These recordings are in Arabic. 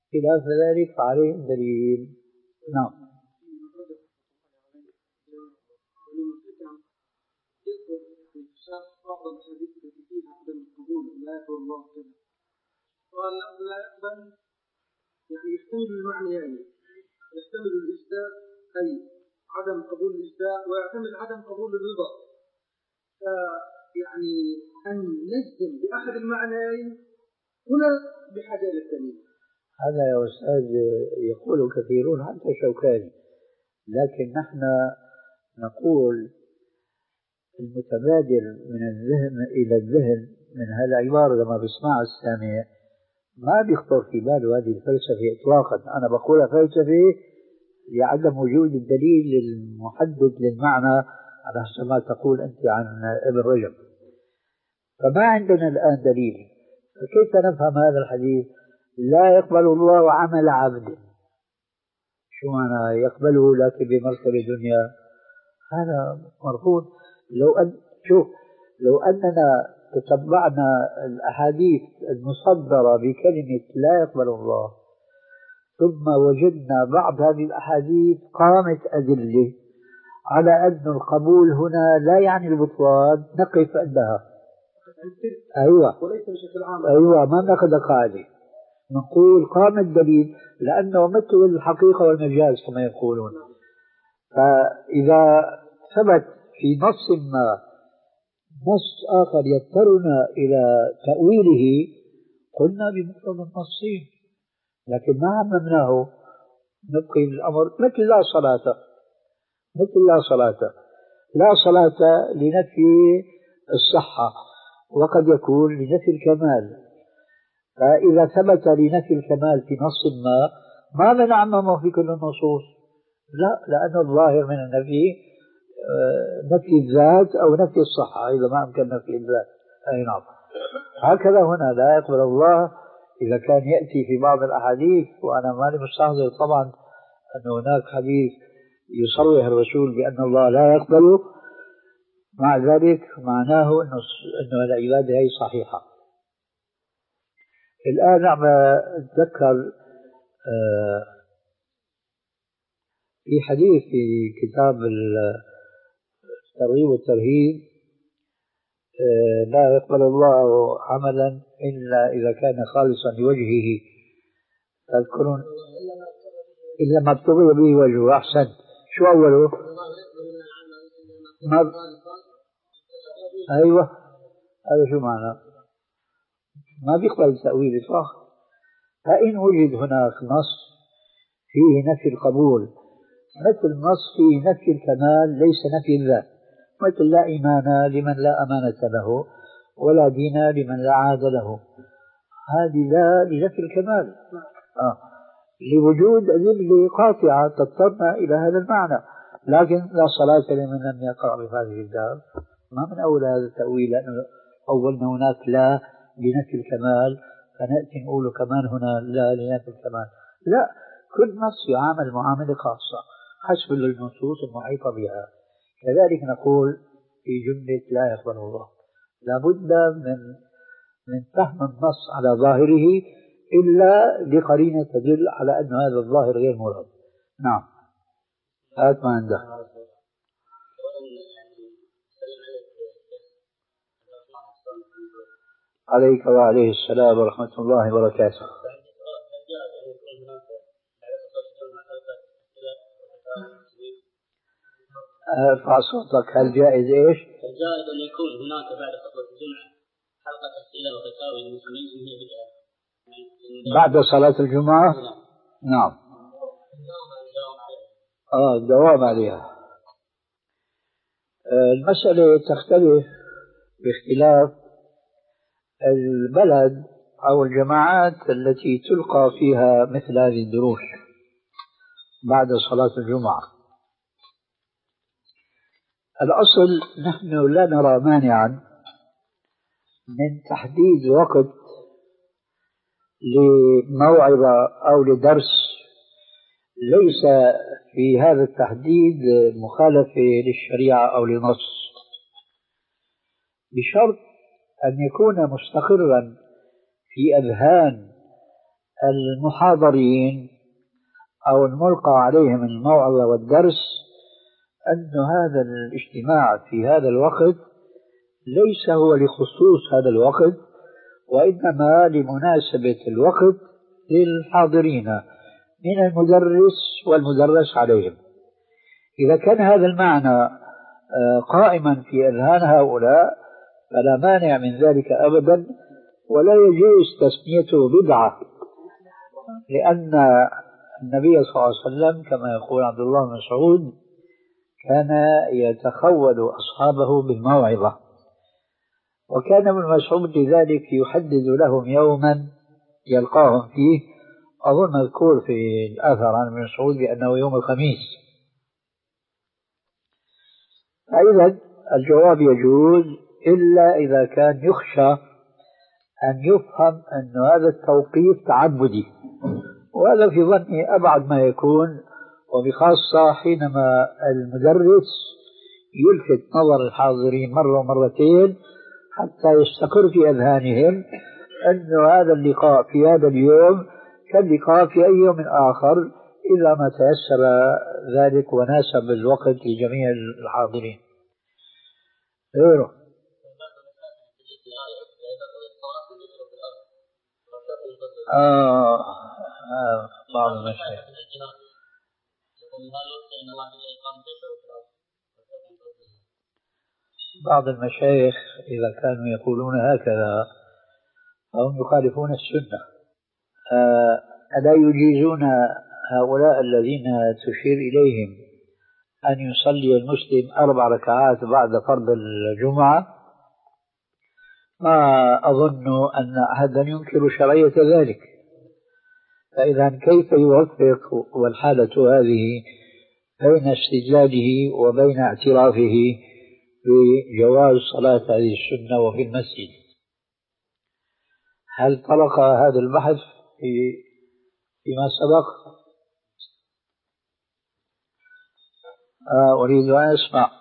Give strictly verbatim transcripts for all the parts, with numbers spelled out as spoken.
خلاف ذلك فعليه الدليل. نعم. بعض الحديث التي فيها عدم القبول لا يقبل الله كذا قال لا يقبل يعني يحتمل المعنى يعني يحتمل الإجزاء أي عدم قبول الإجزاء ويحتمل عدم قبول الرضا فيعني أن نجزم بأحد المعنيين هنا بحاجة للدليل. هذا يا أستاذ يقول كثيرون حتى شوكاني، لكن نحن نقول المتبادر من الذهن إلى الذهن من هالعبارة لما بيسمع السامع ما بيخطر في باله هذه الفلسفة إطلاقا. أنا بقولها فلسفة لعدم وجود الدليل المحدد للمعنى على حسب ما تقول أنت عن ابن رجب، فما عندنا الآن دليل. فكيف نفهم هذا الحديث؟ لا يقبل الله عمل عبد، شو معنى يقبله لكن بمرتبة دنيا؟ هذا مرفوض. لو أن شوف لو أننا تتبعنا الأحاديث المصدرة بكلمة لا يقبل الله ثم وجدنا بعض هذه الأحاديث قامت أدلة على أن القبول هنا لا يعني البطلان، نقف عندها. أيوة وليس بشكل عام. أيوة ما نأخذ قاعدة، نقول قام الدليل لأنه مثل الحقيقة والمجاز كما يقولون. فإذا ثبت في نص ما نص آخر يضطرنا إلى تأويله قلنا بمقتضى النصين، لكن ما عممناه نبقي الأمر مثل لا صلاة مثل لا صلاة لا صلاة لنفي الصحة وقد يكون لنفي الكمال. فإذا ثبت لنفي الكمال في نص ما ماذا نعممه في كل النصوص؟ لا، لأن الظاهر من النفي نفي الذات أو نفي الصحة إذا ما أمكن نفي الذات. أي نعم. هكذا هنا لا يقبل الله إذا كان يأتي في بعض الأحاديث، وأنا ماني مستحضر طبعا أن هناك حديث يصرح الرسول بأن الله لا يقبله، مع ذلك معناه أنه العبادة هي صحيحة. الآن عم أتذكر في حديث في كتاب الترغيب والترهيب لا يقبل الله عملا إلا إذا كان خالصا لوجهه، تذكرون إلا ما ابتغي به وجهه. أحسن. شو أوله؟ ما ب... أيوة هذا شو معنى؟ ما بيقبل تأويل صح. فإن وجد هناك نص فيه نفي القبول مثل نص فيه نفي الكمال ليس نفي الذات، مثل لا إيمان لمن لا أمانة له ولا دين لمن لا عاد له، هذه لا لنفي الكمال آه. لوجود أدلة قاطعة تضطرنا إلى هذا المعنى. لكن لا صلاة لمن لم يقرأ بهذه الدار ما من أول هذا التأويل، لأنه أولنا هناك لا لنفي الكمال فنأتي نقول كمان هنا لا لنفي الكمال. لا، كل نص يعامل معاملة خاصة حسب النصوص المحيطة بها. كذلك نقول في جملة لا يقبل الله لابد من من فهم النص على ظاهره إلا لقرينة تدل على أن هذا الظاهر غير مراد. نعم. هات ما عنده. عليك وعليه السلام ورحمة الله وبركاته. ارفع صوتك. هل جائز ايش؟ الجائز ان يكون هناك بعد خطبة الجمعة حلقة اسئلة وفتاوى للمسلمين من هي بعد صلاة الجمعة؟ نعم. اه الدوام عليها. المسألة تختلف باختلاف البلد أو الجماعات التي تلقى فيها مثل هذه الدروس بعد صلاة الجمعة. الأصل نحن لا نرى مانعا من تحديد وقت لموعظة أو لدرس ليس في هذا التحديد مخالفة للشريعة أو لنص، بشرط أن يكون مستقرا في أذهان المحاضرين أو الملقى عليهم الموعظة والدرس أن هذا الاجتماع في هذا الوقت ليس هو لخصوص هذا الوقت، وإنما لمناسبة الوقت للحاضرين من المدرس والمدرس عليهم. إذا كان هذا المعنى قائما في أذهان هؤلاء فلا مانع من ذلك أبدا، ولا يجوز تسميته بدعة، لأن النبي صلى الله عليه وسلم كما يقول عبد الله بن مسعود كان يتخول أصحابه بالموعظة، وكان ابن مسعود لذلك يحدد لهم يوما يلقاهم فيه، أظن مذكور في الأثر عن ابن مسعود بأنه يوم الخميس. فإذا الجواب يجوز إلا إذا كان يخشى أن يفهم أن هذا التوقيت تعبدي، وهذا في ظني أبعد ما يكون، وبخاصة حينما المدرس يلفت نظر الحاضرين مرة ومرتين حتى يستقر في أذهانهم أن هذا اللقاء في هذا اليوم كاللقاء في أي يوم آخر إذا ما تيسر ذلك وناسب الوقت لجميع الحاضرين. غيره آه آه بعض المشايخ بعض المشايخ إذا كانوا يقولون هكذا فهم يخالفون السنة. آه ألا يجيزون هؤلاء الذين تشير إليهم أن يصلي المسلم أربع ركعات بعد فرض الجمعة؟ ما أظن أن أحدا ينكر شرعية ذلك، فإذا كيف يوفق والحالة هذه بين استدلاله وبين اعترافه بجواز صلاة هذه السنة وفي المسجد؟ هل طرق هذا البحث في فيما سبق؟ آه أريد أن أسمع.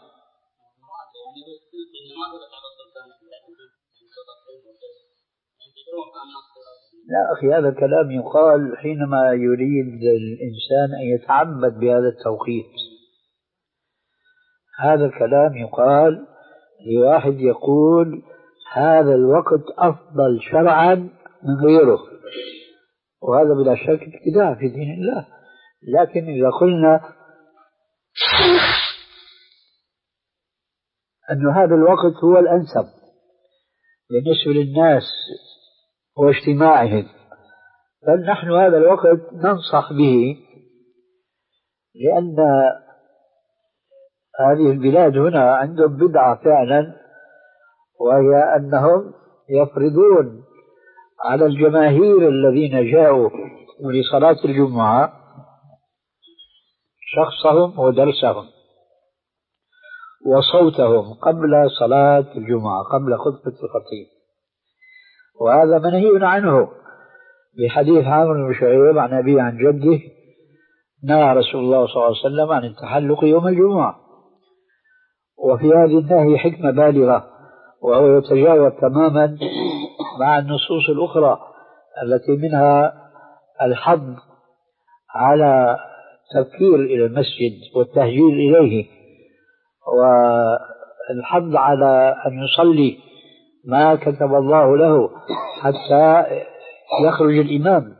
لا أخي، هذا الكلام يقال حينما يريد الإنسان أن يتعبد بهذا التوقيت. هذا الكلام يقال لواحد يقول هذا الوقت أفضل شرعا من غيره، وهذا بلا شك ابتداع في دين الله. لكن إذا قلنا أن هذا الوقت هو الأنسب بالنسبة للناس واجتماعهم، فنحن هذا الوقت ننصح به، لأن هذه البلاد هنا عندهم بدعة فعلا، وهي أنهم يفرضون على الجماهير الذين جاءوا لصلاة الجمعة شخصهم ودرسهم وصوتهم قبل صلاة الجمعة، قبل خطبة الخطيب، وهذا منهي عنه بحديث عامر بن شعيب عن أبيه عن جده نهى رسول الله صلى الله عليه وسلم عن التحلق يوم الجمعة. وفي هذه النهي حكمة بالغة، وهو يتجاوب تماما مع النصوص الأخرى التي منها الحض على التبكير إلى المسجد والتهجير إليه، والحض على أن يصلي ما كتب الله له حتى يخرج الإمام،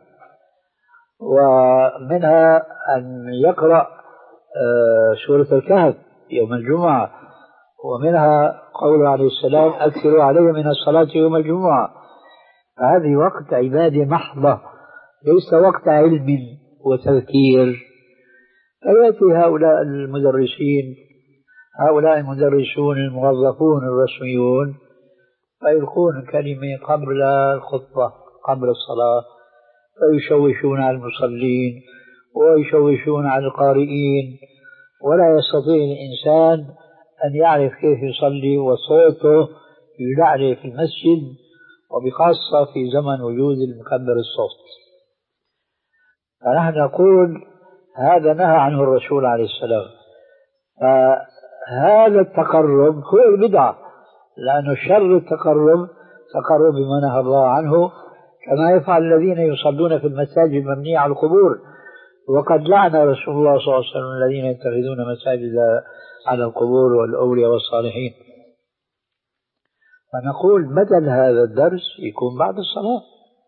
ومنها أن يقرأ سورة الكهف يوم الجمعة، ومنها قول عليه السلام أكثروا علي من الصلاة يوم الجمعة. فهذه وقت عبادة محضة، ليس وقت علم وتذكير. فيأتي هؤلاء المدرسين هؤلاء المدرسون الموظفون الرسميون فيلقون كلمة قبل الخطبة قبل الصلاة، فيشوشون على المصلين ويشوشون على القارئين، ولا يستطيع الإنسان أن يعرف كيف يصلي وصوته يلعلي في المسجد، وبخاصة في زمن وجود المكبر الصوت. فنحن نقول هذا نهى عنه الرسول عليه السلام. فهذا التقرب هو البدعة، لأنه شر التقرب تقرب بما نهى الله عنه، كما يفعل الذين يصلون في المساجد المبنية على القبور، وقد لعن رسول الله صلى الله عليه وسلم الذين يتخذون مساجد على القبور والأولياء والصالحين. فنقول بدل هذا الدرس يكون بعد الصلاة.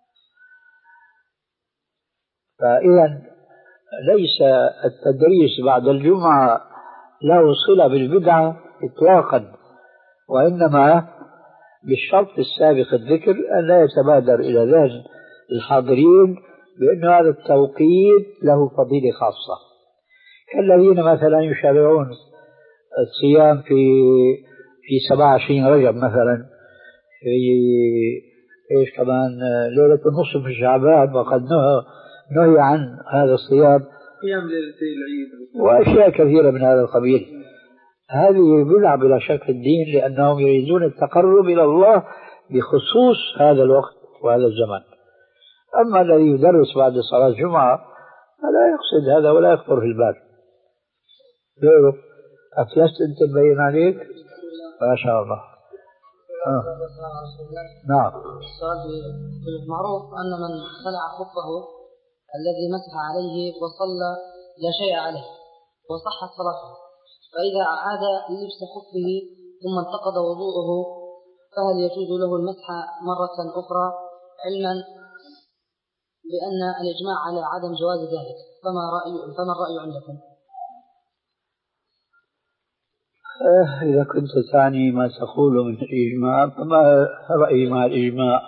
فإذا ليس التدريس بعد الجمعة له صلة بالبدعة إطلاقا، وإنما بالشرط السابق الذكر أن لا يتبادر إلى ذهن الحاضرين بأن هذا التوقيت له فضيلة خاصة، كالذين مثلا يشرعون الصيام في في سبعة وعشرين رجب مثلا، في ايش كمان ليلة النصف من شعبان، وقد نهى نهي عن هذا الصيام، قيام ليلتي العيد وأشياء كثيرة من هذا القبيل. هذه بدعة بلا شك في الدين، لأنهم يريدون التقرب إلى الله بخصوص هذا الوقت وهذا الزمان. أما الذي يدرس بعد صلاة الجمعة فلا يقصد هذا ولا يخطر في البال. غيره أفلست أنت مبين عليك ما شاء الله. آه. نعم. السؤال معروف أن من خلع خفه الذي مسح عليه وصلى لا شيء عليه وصحت صلاته، فإذا عاد لبس خفه ثم انتقض وضوءه فهل يجوز له المسح مرة أخرى، علما بأن الإجماع على عدم جواز ذلك؟ فما رأي فما الرأي عندكم؟ إذا كنت تعني ما تقوله من الإجماع فما رأيي مع الإجماع؟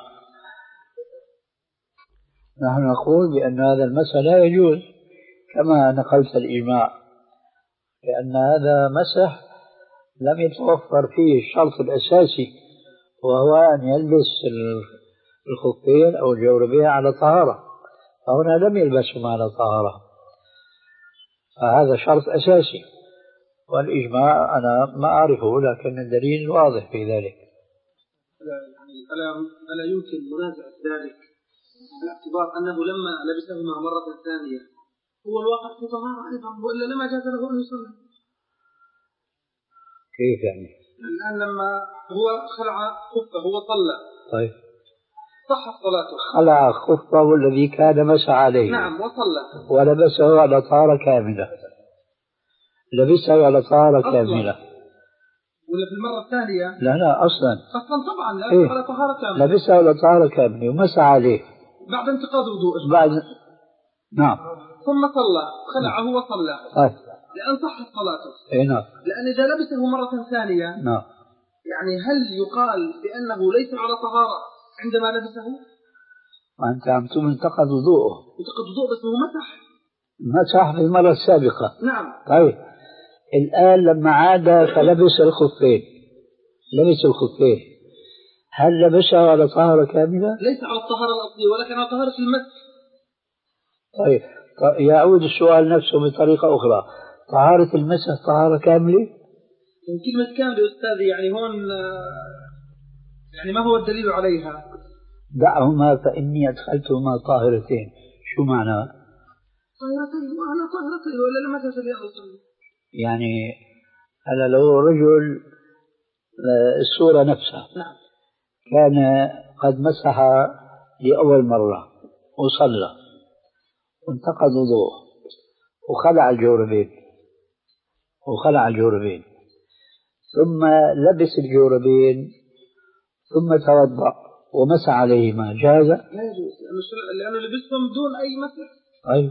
نحن نقول بأن هذا المسح لا يجوز كما نقلت الإجماع، لأن هذا مسح لم يتوفر فيه الشرط الأساسي، وهو أن يلبس الخفين أو الجوربين على طهارة، فهنا لم يلبسهم على طهارة، فهذا شرط أساسي. والإجماع أنا ما أعرفه، لكن الدليل واضح في ذلك. ألا ألا يمكن منازعة ذلك باعتبار أنه لما لبسهما مرة ثانية هو الواقع في طهارة أيضا، وإلا لما جاز له أن يصلي؟ كيف يعني؟ الآن لما هو خلع خفه وصلى، طيب صحت صلاته. خلع خفه الذي كان مسح عليه، نعم، وصلى ولبسه على طهارة كاملة، لبسه على طهارة أصلاً. كاملة ولا في المرة الثانية؟ لا لا أصلا أصلا طبعا لا إيه؟ على طهارة كاملة، لبسه على طهارة كاملة ومسح عليه بعد انتقاض وضوءه بعد. نعم. ثم صلى، خلعه وصلى، طيب لأن صحت صلاته. إيه نعم. لأن إذا لبسه مرة ثانية نعم، يعني هل يقال بأنه ليس على طهارة عندما لبسه؟ وأنت عم تقول انتقض وضوءه. انتقض وضوء بس هو مسح مسح في المرة السابقة. نعم. طيب الآن لما عاد فلبس الخفين، لبس الخفين، هل لبسه على طهارة كاملة؟ ليس على الطهارة الأصلية ولكن على طهارة المسح. طيب يعود السؤال نفسه بطريقة أخرى، طهارة المسح طهارة كاملة؟ من كلمة كاملة أستاذي يعني هون يعني ما هو الدليل عليها؟ دعهما فإني أدخلتهما طاهرتين. شو معنى؟ طاهرتين وأنا طاهرتين ولا لما تسلي أصلي؟ يعني هلا لو رجل الصورة نفسها نعم. كان قد مسح لأول مرة وصلى وانتقض وضوءه وخلع الجوربين وخلع الجوربين ثم لبس الجوربين ثم توضأ ومسح عليهما، جاز؟ لا يجوز لأنه لبسهم دون أي مسح. طيب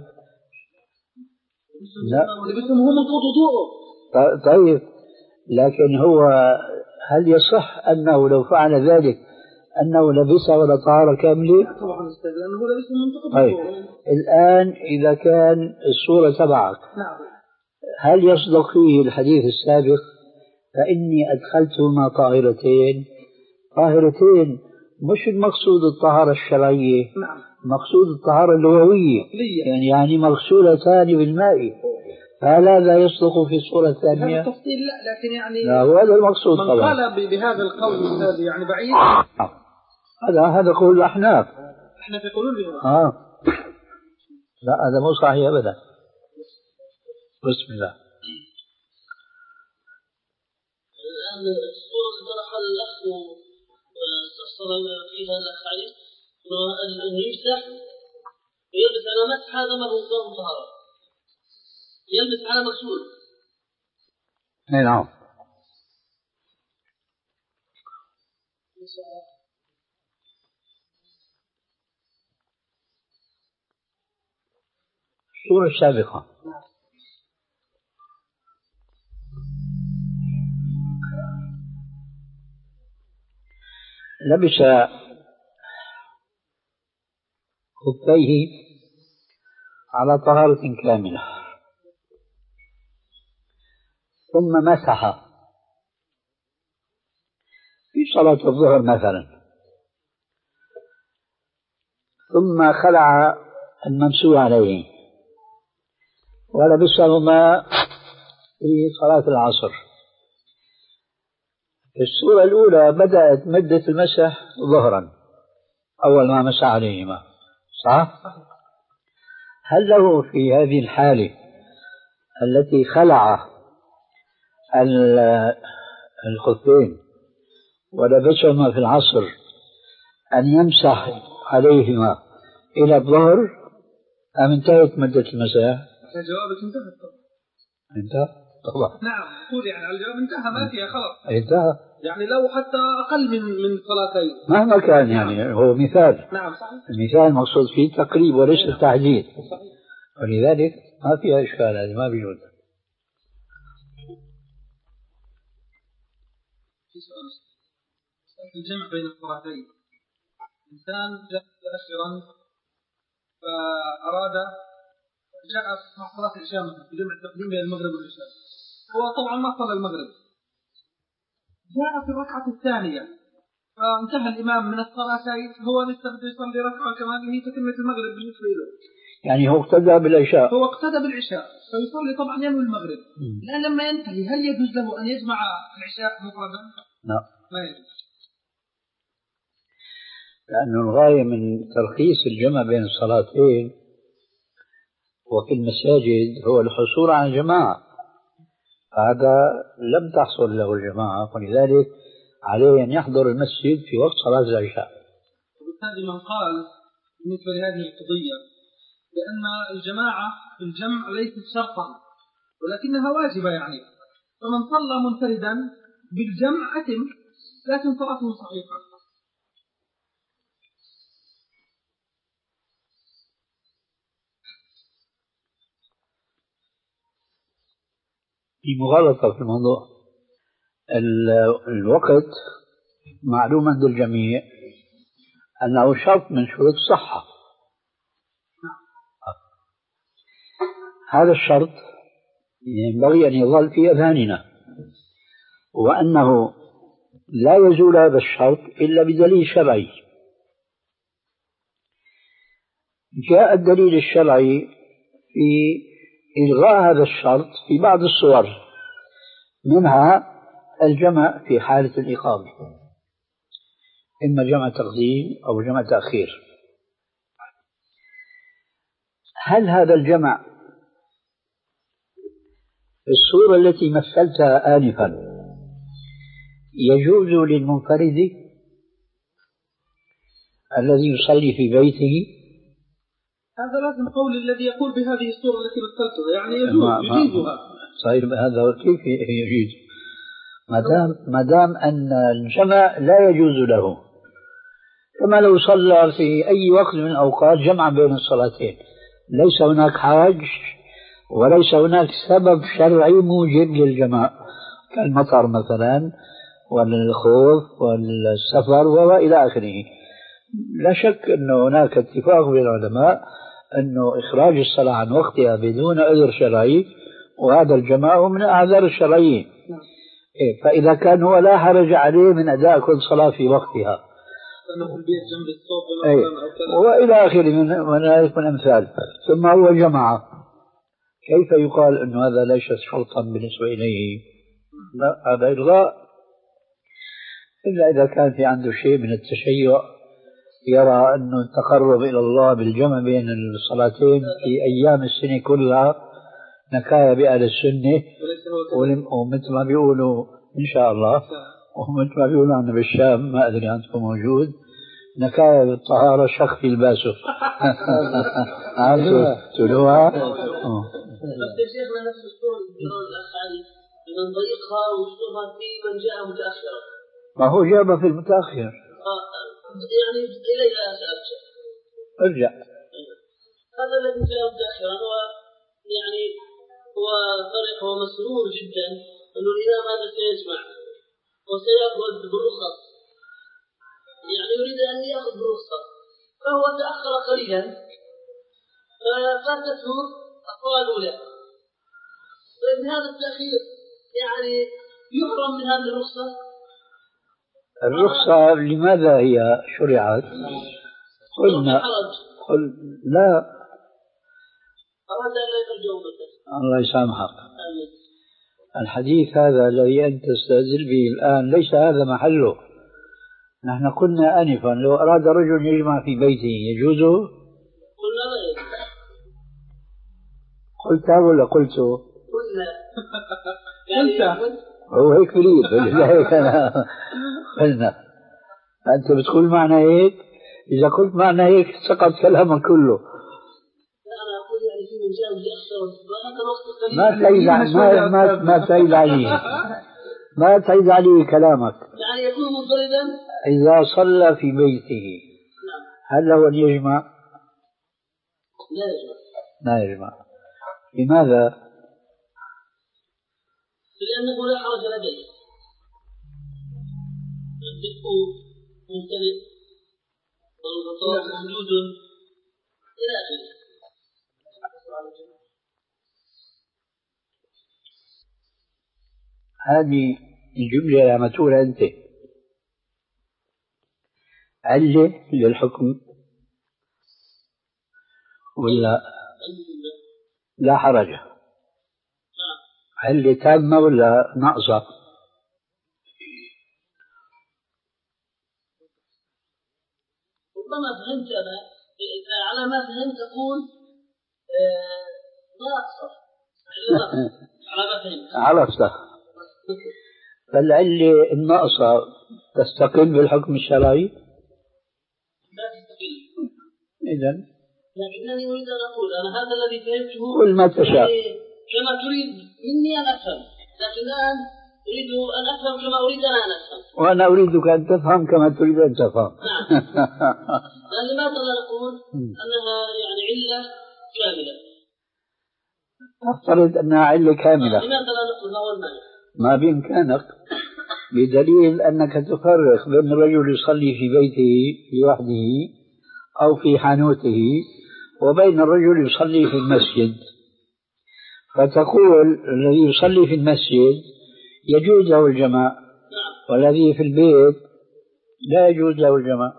لا لبسهم هو منقض وضوءه. طيب لكن هو هل يصح أنه لو فعل ذلك أنه لبسه ولا طهارة كاملة؟ طبعا أستاذ لأنه هو لبسهم منقض طيب وضوءه. الآن إذا كان الصورة تبعك نعم. هل يصدق فيه الحديث السابق فإني أدخلتهما طاهرتين؟ طاهرتين مش المقصود الطهارة الشرعية، نعم. مقصود الطهارة اللغوية، يعني يعني مغسولتان بالماء، فهل هذا يصدق في الصورة الثانية؟ هذا التفصيل لا، لكن يعني لا هذا المقصود من طبعا. قال بهذا القول هذا يعني بعيد. هذا هذا قول الأحناف. احنا في قولون بهذا. آه لا هذا مو صحيح أبدا. بسم الله. الآن الصورة اللي طرحها الأخ واستفسر فيها الأخ علي أنه يمسح ويلبس على مسح، هذا ما هو طهارة، يلبس على مغسول. نعم. الصورة السابقة لبس خفيه على طهارة كاملة ثم مسح في صلاة الظهر مثلا، ثم خلع الممسوح عليه ولبسهما في صلاة العصر. في الصورة الأولى بدأت مدة المسح ظهرا أول ما مسح عليهما، صح؟ هل له في هذه الحالة التي خلع الخفين ولبسهما في العصر أن يمسح عليهما إلى الظهر أم انتهت مدة المسح؟ جوابك انتهت طبعا. انتهى طبعا. نعم، قول يعني على الجواب انتهى، ما فيها خلاص. انتهى. يعني لو حتى أقل من من صلاتين مهما كان، يعني هو مثال. نعم صحيح. المثال مقصود فيه تقريب وليس التحديد. صحيح. ولذلك ما فيها إشكال، هذه ما بيجوز. في سؤال الجمع بين الصلاتين، إنسان جاء متأخرا فأراد جاء مع صلاة العشاء في جمع التقديم بين المغرب والعشاء، هو طبعا ما صلى المغرب، جاء في الركعة الثانية فانتهى الإمام من الصلاتين، هو لسه بده يصلي ركعة كمان اللي هي تتمة المغرب بالنسبة له، يعني هو اقتدى بالعشاء، هو اقتدى بالعشاء فيصلي طبعا ينوي المغرب. الآن لما ينتهي هل يجوز له أن يجمع العشاء مفردا؟ لا، ما يجوز، لأن الغاية من ترخيص الجمع بين الصلاتين وفي المساجد هو الحصول على الجماعة، هذا لم تحصل له الجماعة، ولذلك عليه أن يحضر المسجد في وقت صلاة العشاء. وبالتالي من قال بالنسبة لهذه القضية لأن الجماعة في الجمع ليست شرطا ولكنها واجبة، يعني فمن صلى منفردا بالجمع أتم لكن صلاته صحيحة. في مغالطة في الموضوع. الوقت معلوم عند الجميع أنه شرط من شروط الصحة. هذا الشرط ينبغي أن يظل في أذهاننا، وأنه لا يزول هذا الشرط إلا بدليل شرعي. جاء الدليل الشرعي في إلغاء هذا الشرط في بعض الصور، منها الجمع في حالة الإقامة، إما جمع تقديم أو جمع تأخير. هل هذا الجمع في الصورة التي مثلتها آنفا يجوز للمنفرد الذي يصلي في بيته؟ هذا لازم قول الذي يقول بهذه الصورة التي مثلتها، يعني يجوز يجيزها. صحيح، هذا كيف يجيز؟ ما دام ما دام أن الجمع لا يجوز له، كما لو صلى في أي وقت من الأوقات جمع بين الصلاتين، ليس هناك حرج وليس هناك سبب شرعي موجب للجمع كالمطر مثلا والخوف والسفر وإلى آخره. لا شك أن هناك اتفاق بين العلماء أنه إخراج الصلاة عن وقتها بدون عذر شرعي، وهذا الجماع من الأعذار الشرعية. إيه، فإذا كان هو لا حرج عليه من أداء كل صلاة في وقتها، إيه، وإلى آخره من ذلك من أمثال، ثم هو جمع، كيف يقال أن هذا ليس شرطا بالنسبة إليه؟ لا، هذا إلغاء، إلا إذا كان في عنده شيء من التشيع، يرى أن التقرب إلى الله بالجمع بين الصلاتين في أيام السنة كلها نكاية بأهل السنة، ومثل ما بيقولوا إن شاء الله، ومثل ما بيقولوا عنا بالشام، ما أدري عندكم موجود، نكاية بالطهارة شخ في لباسه. عارفوا تقولوها؟ بس يا شيخنا نفس الصورة يقولون الأخ علي من ضيقها وصورها في من جاء متأخرا. ما هو جابها في المتأخر. يعني إليها سأرجع. ارجع. هذا الذي جاء متأخرا هو يعني هو فرح ومسرور جدا أنه الإمام هذا سيسمع وسيأخذ بالرخص، يعني يريد أن يأخذ بالرخصة، فهو تأخر قليلا ففاتته الصلاة الأولى. فإن هذا التأخير يعني يحرم من هذه الرخصة. الرخصة لماذا هي شرعت؟ قلنا قل لا أراد أن لا يرجعوا مثلا. الله يسامحك. الحديث هذا الذي أنت تستدل به الآن ليس هذا محله. نحن قلنا آنفا لو أراد رجل يجمع في بيته يجوزه؟ قلنا لا يجوز. قلتها ولا قلته؟ قلنا. قلت. هو هيك بريد هيك أنا قلنا. أنت بتقول معنى هيك؟ إذا قلت معنى هيك سقط كلامك كله. ما تعيد ما ما ما تعيد عليه ما تعيد عليه كلامك. يعني يكون منفردا إذا صلى في بيته هل له أن يجمع؟ لا يجمع. لا يجمع. لماذا؟ لأنه لا حرج لديه. الذكر ممتلئ والغطاء موجود إلى آخره. هذه الجملة لما تقول أنت علة للحكم ولا لا حرج؟ علة تامة ولا ناقصة؟ ربما فهمت أنا على ما فهمت أقول ناقصة على ما فهمت. عرفت. فالعلة الناقصة تستقل بالحكم الشرعي؟ لا تستقل. إذن لكنني أريد أن أقول أنا هذا الذي فهمته قل ما تشاء كما تريد مني أن أفهم، لكن الآن أريد أن أفهم كما أريد أنا أن أفهم. وأنا أريدك أن تفهم كما تريد أن تفهم. نعم. لماذا لا نقول أنها يعني علة كاملة؟ أفترض أنها علة كاملة. لماذا لا نقول هو المعنى؟ ما بإمكانك بدليل أنك تفرق بين الرجل يصلي في بيته لوحده أو في حانوته وبين الرجل يصلي في المسجد، فتقول الذي يصلي في المسجد يجوز له الجماع والذي في البيت لا يجوز له الجماع.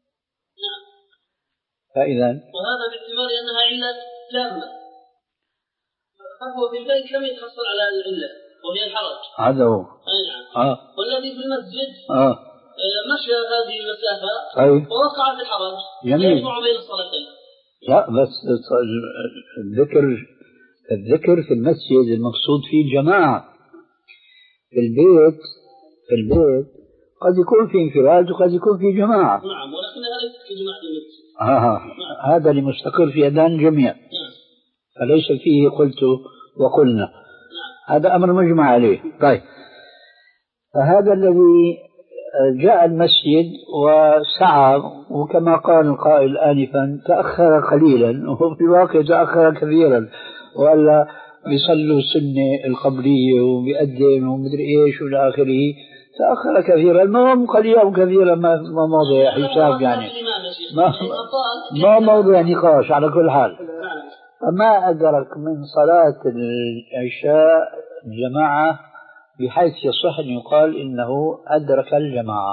فإذا وهذا باعتبار أنها علة تامة، فهو في البيت لم يتحصل على العلة وهي الحرج. هذا هو. أي نعم. آه. والذي في المسجد آه. مشى هذه المسافة طيب. ووقع في الحرج. جميل. يجمع بين الصلاتين. لا بس الذكر الذكر في المسجد المقصود فيه الجماعة. في البيت في البيت قد يكون في انفراد وقد يكون في جماعة. نعم، ولكنها ليست في جماعة المسجد. آه. نعم. هذا اللي مستقر في أذهان الجميع. نعم. فليس فيه قلت وقلنا. نعم. هذا أمر مجمع عليه. طيب، فهذا الذي جاء المسجد وسعى وكما قال القائل آنفا تأخر قليلا وفي الواقع تأخر كثيرا، ولا بيصلوا السنة القبلية وبيقدم ومدري إيش وإلى آخره، تأخر كثيرا. المهم قليلا وكثيرا ما موضوع حساب يعني، ما, ما موضوع نقاش على كل حال. فما أدرك من صلاة العشاء جماعة بحيث يصح أن يقال إنه أدرك الجماعة،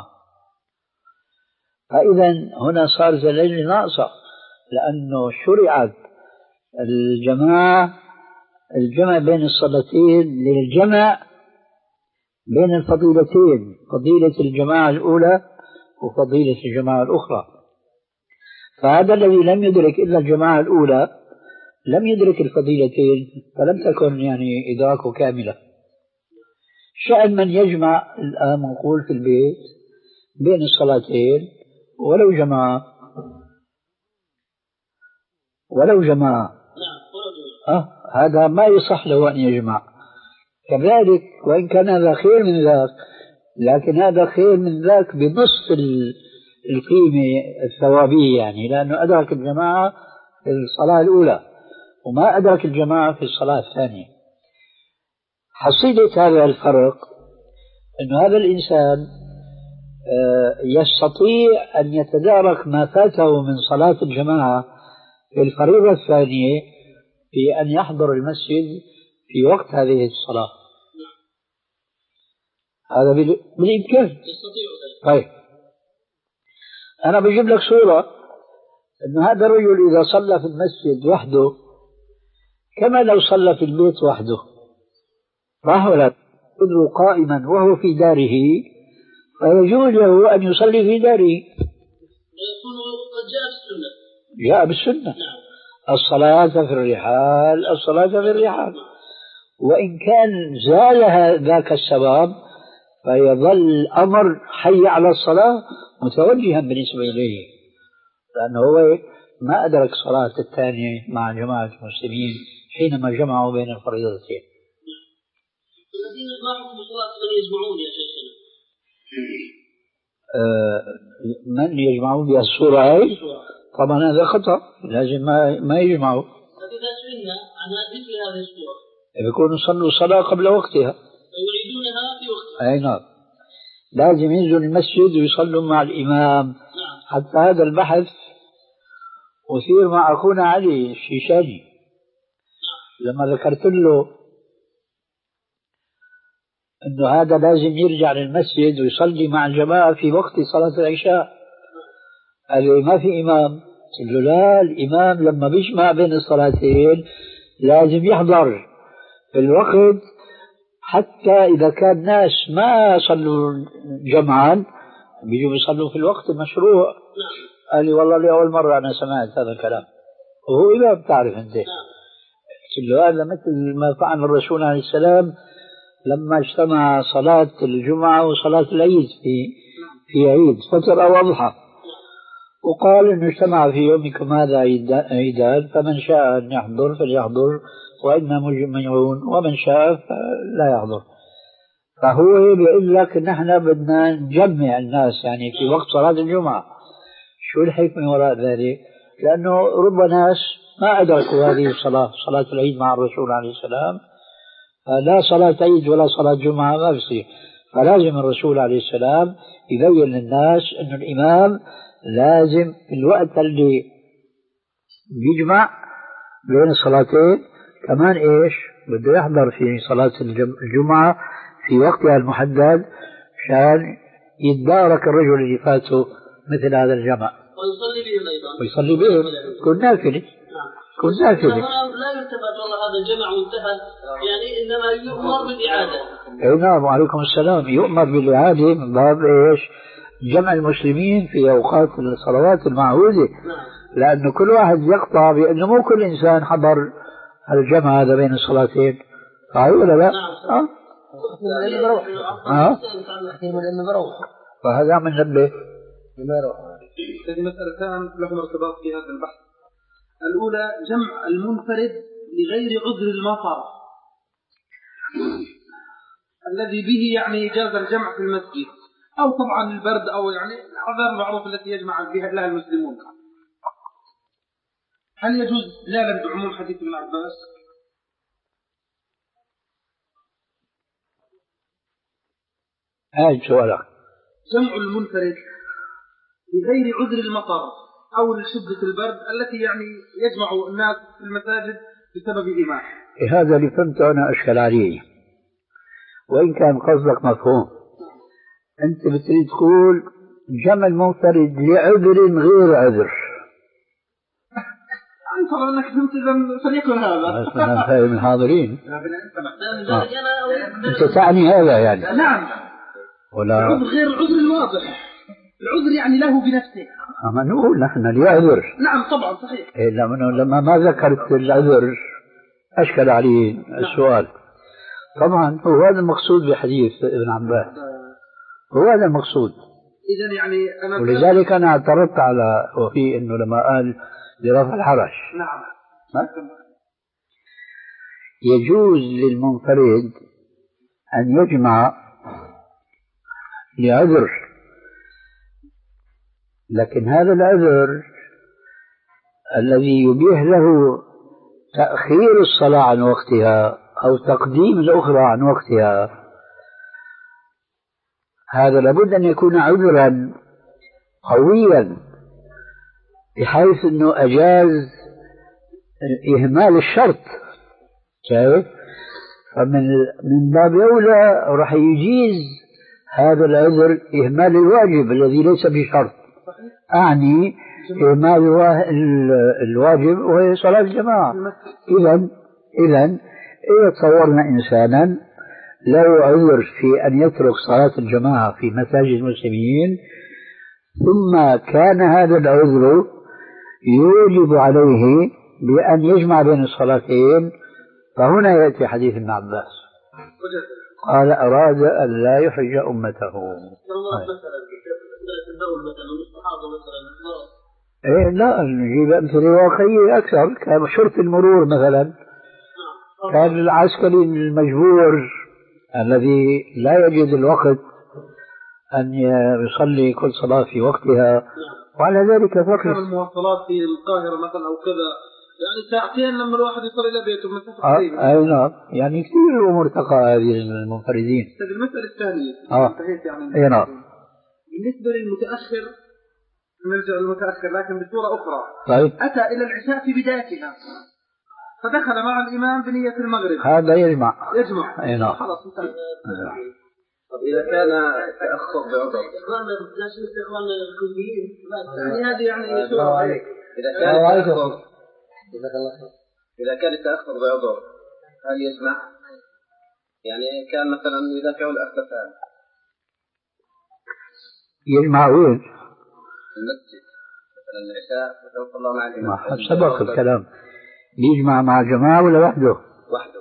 فإذا هنا صار زلل ناقصة، لأنه شرعت الجماعة الجمع بين الصلاتين للجمع بين الفضيلتين، فضيلة الجماعة الأولى وفضيلة الجماعة الأخرى. فهذا الذي لم يدرك إلا الجماعة الأولى لم يدرك الفضيلتين، فلم تكن يعني إدراكه كاملة. شأن من يجمع الآن نقول في البيت بين الصلاتين ولو جماعة ولو جماعة أه؟ هذا ما يصح له أن يجمع. كذلك وإن كان هذا خير من ذاك، لكن هذا خير من ذاك بنصف القيمة الثوابية، يعني لأنه أدرك الجماعة في الصلاة الأولى وما أدرك الجماعة في الصلاة الثانية. حصيلة هذا الفرق أن هذا الإنسان يستطيع أن يتدارك ما فاته من صلاة الجماعة في الفريضة الثانية في أن يحضر المسجد في وقت هذه الصلاة. هذا بالإمكان. طيب أنا بجيب لك صورة أن هذا الرجل إذا صلى في المسجد وحده كما لو صلى في البيت وحده، صح ولا؟ يدعو قائما وهو في داره فيجوز له أن يصلي في داره. ويكون قد جاء بالسنة. جاء بالسنة. الصلاة في الرحال، الصلاة في الرحال. وإن كان زال ذاك السبب فيظل الأمر حي على الصلاة متوجها بالنسبة إليه، لأنه هو ما أدرك صلاة الثانية مع جماعة المسلمين حينما جمعوا بين الفريضتين. الذين ما حكم صلاة من يجمعون يا شيخنا؟ آه من يجمعون بهالصورة هاي؟ طبعا هذا خطأ، لازم ما ما يجمعوا. إذا سئلنا عن مثل هذه الصورة يكونوا صلوا صلاة قبل وقتها ويعيدونها في وقتها. أي نعم، لازم ينزلوا المسجد ويصلوا مع الإمام. نعم. حتى هذا البحث أثير مع أخونا علي الشيشاني. نعم. لما ذكرت له أنه هذا لازم يرجع للمسجد ويصلي مع الجماعة في وقت صلاة العشاء، قال لي ما في إمام. قلت له لا، الإمام لما بيجمع بين الصلاتين لازم يحضر في الوقت، حتى إذا كان ناس ما صلوا جمعا بيجوا يصلوا في الوقت المشروع. قال لي والله لأول مرة أنا سمعت هذا الكلام، وهو إمام تعرف أنت. قلت له هذا مثل ما فعل الرسول عليه السلام لما اجتمع صلاة الجمعة وصلاة العيد في في عيد فطر أو أضحى، وقال إنه اجتمع في يومكم هذا عيدان فمن شاء أن يحضر فليحضر وإنا مجمعون ومن شاء فلا يحضر. فهو بيقول لك نحن بدنا نجمع الناس يعني في وقت صلاة الجمعة. شو الحكمة وراء ذلك؟ لأنه رب ناس ما أدركوا هذه الصلاة، صلاة العيد مع الرسول عليه السلام، لا صلاة عيد ولا صلاة جمعة ما بصير. فلازم الرسول عليه السلام يبين للناس أن الإمام لازم في الوقت اللي بيجمع بين الصلاتين كمان إيش بده يحضر في صلاة الجمعة في وقتها المحدد عشان يتبارك الرجل اللي فاته مثل هذا الجمع ويصلي بهم أيضا ويصلي بهم كن نافلة كن نافلة. لا يلتفت والله هذا الجمع وانتهى، يعني إنما يؤمر بالإعادة. أي نعم، وعليكم السلام. يؤمر بالإعادة من باب إيش جمع المسلمين في أوقات الصلوات المعهودة، لأنه كل واحد يقطع بأنه مو كل إنسان حضر الجمع هذا بين الصلاتين، صحيح ولا لا؟ أه؟ أه؟ فهذا من نبه. هذه مسألتان لهم ارتباط في هذا البحث. الأولى جمع المنفرد لغير عذر المطر الذي به يعني جاز الجمع في المسجد، أو طبعا البرد أو يعني الأعذار المعروفة التي يجمع بها لها المسلمون. هل يجوز لا بعموم حديث ابن عباس؟ هاي سؤالك. جمع المنفرد لغير عذر المطر أو لشدة البرد التي يعني يجمع الناس في المساجد بسبب إيمان. هذا اللي فهمته أنا أشكل عليه، وإن كان قصدك مفهوم. أنت بتريد تقول جمع المنفرد لعذر غير عذر. طبعا أنك فهمت إذا فليكن هذا. أنا فاهم الحاضرين. أنت تعني هذا يعني؟ نعم. ولا العذر غير العذر الواضح، العذر يعني له بنفسه. أما نقول نحن ليعذر. نعم طبعا صحيح. إيه لما لما ما ذكرت العذر أشكل عليه السؤال. طبعا هو هذا المقصود بحديث ابن عباس، هو هذا المقصود. إذا يعني أنا ولذلك أنا اعترضت على وفي إنه لما قال لرفع الحرج. نعم. يجوز للمنفرد أن يجمع لعذر، لكن هذا العذر الذي يبيح له تأخير الصلاة عن وقتها أو تقديم الأخرى عن وقتها، هذا لابد أن يكون عذرا قويا بحيث أنه أجاز إهمال الشرط. شايف؟ فمن من باب أولى راح يجيز هذا العذر إهمال الواجب الذي ليس بشرط، أعني إهمال الواجب وهي صلاة الجماعة. إذن إذن إذا تصورنا إنسانا له عذر في أن يترك صلاة الجماعة في مساجد المسلمين، ثم كان هذا العذر يوجب عليه بأن يجمع بين الصلاتين، فهنا يأتي حديث ابن عباس قال أراد أن لا يحرج أمته. إيه لا نجيب أمثلة واقعية أكثر، كشرطة المرور مثلا، كان العسكري المجبور الذي لا يجد الوقت أن يصلي كل صلاة في وقتها، وعلى ذلك فقط المواصلات في القاهرة مثلا أو كذا، يعني ساعتين لما الواحد يصل إلى بيته مسافة آه قريبة. أي نعم، يعني كثير أمور تقع هذه المنفردين. المسألة الثانية آه يعني أي نعم. بالنسبة للمتأخر، نرجع للمتأخر لكن بصورة أخرى. طيب. أتى إلى العشاء في بدايتها فدخل مع الإمام بنية المغرب، هذا يجمع يجمع أي نعم. خلاص انتهى. طب إذا كان تأخر بعذر إخواننا ناشد إخواننا الكليين يعني هذه يعني شو عليك. إذا كان تأخر إذا كان التأخر بعذر هل يسمح؟ يعني كان مثلا إذا كان الأحدثان يجمع وين؟ المسجد مثلا العشاء فتوفى الله مع الإمام. ما سبق الكلام، يجمع مع جماعة ولا وحده؟ وحده.